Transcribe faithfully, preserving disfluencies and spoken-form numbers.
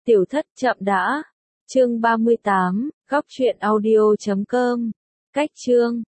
Tiểu thất chậm đã. Chương ba mươi tám, góc truyện audio chấm com. Cách chương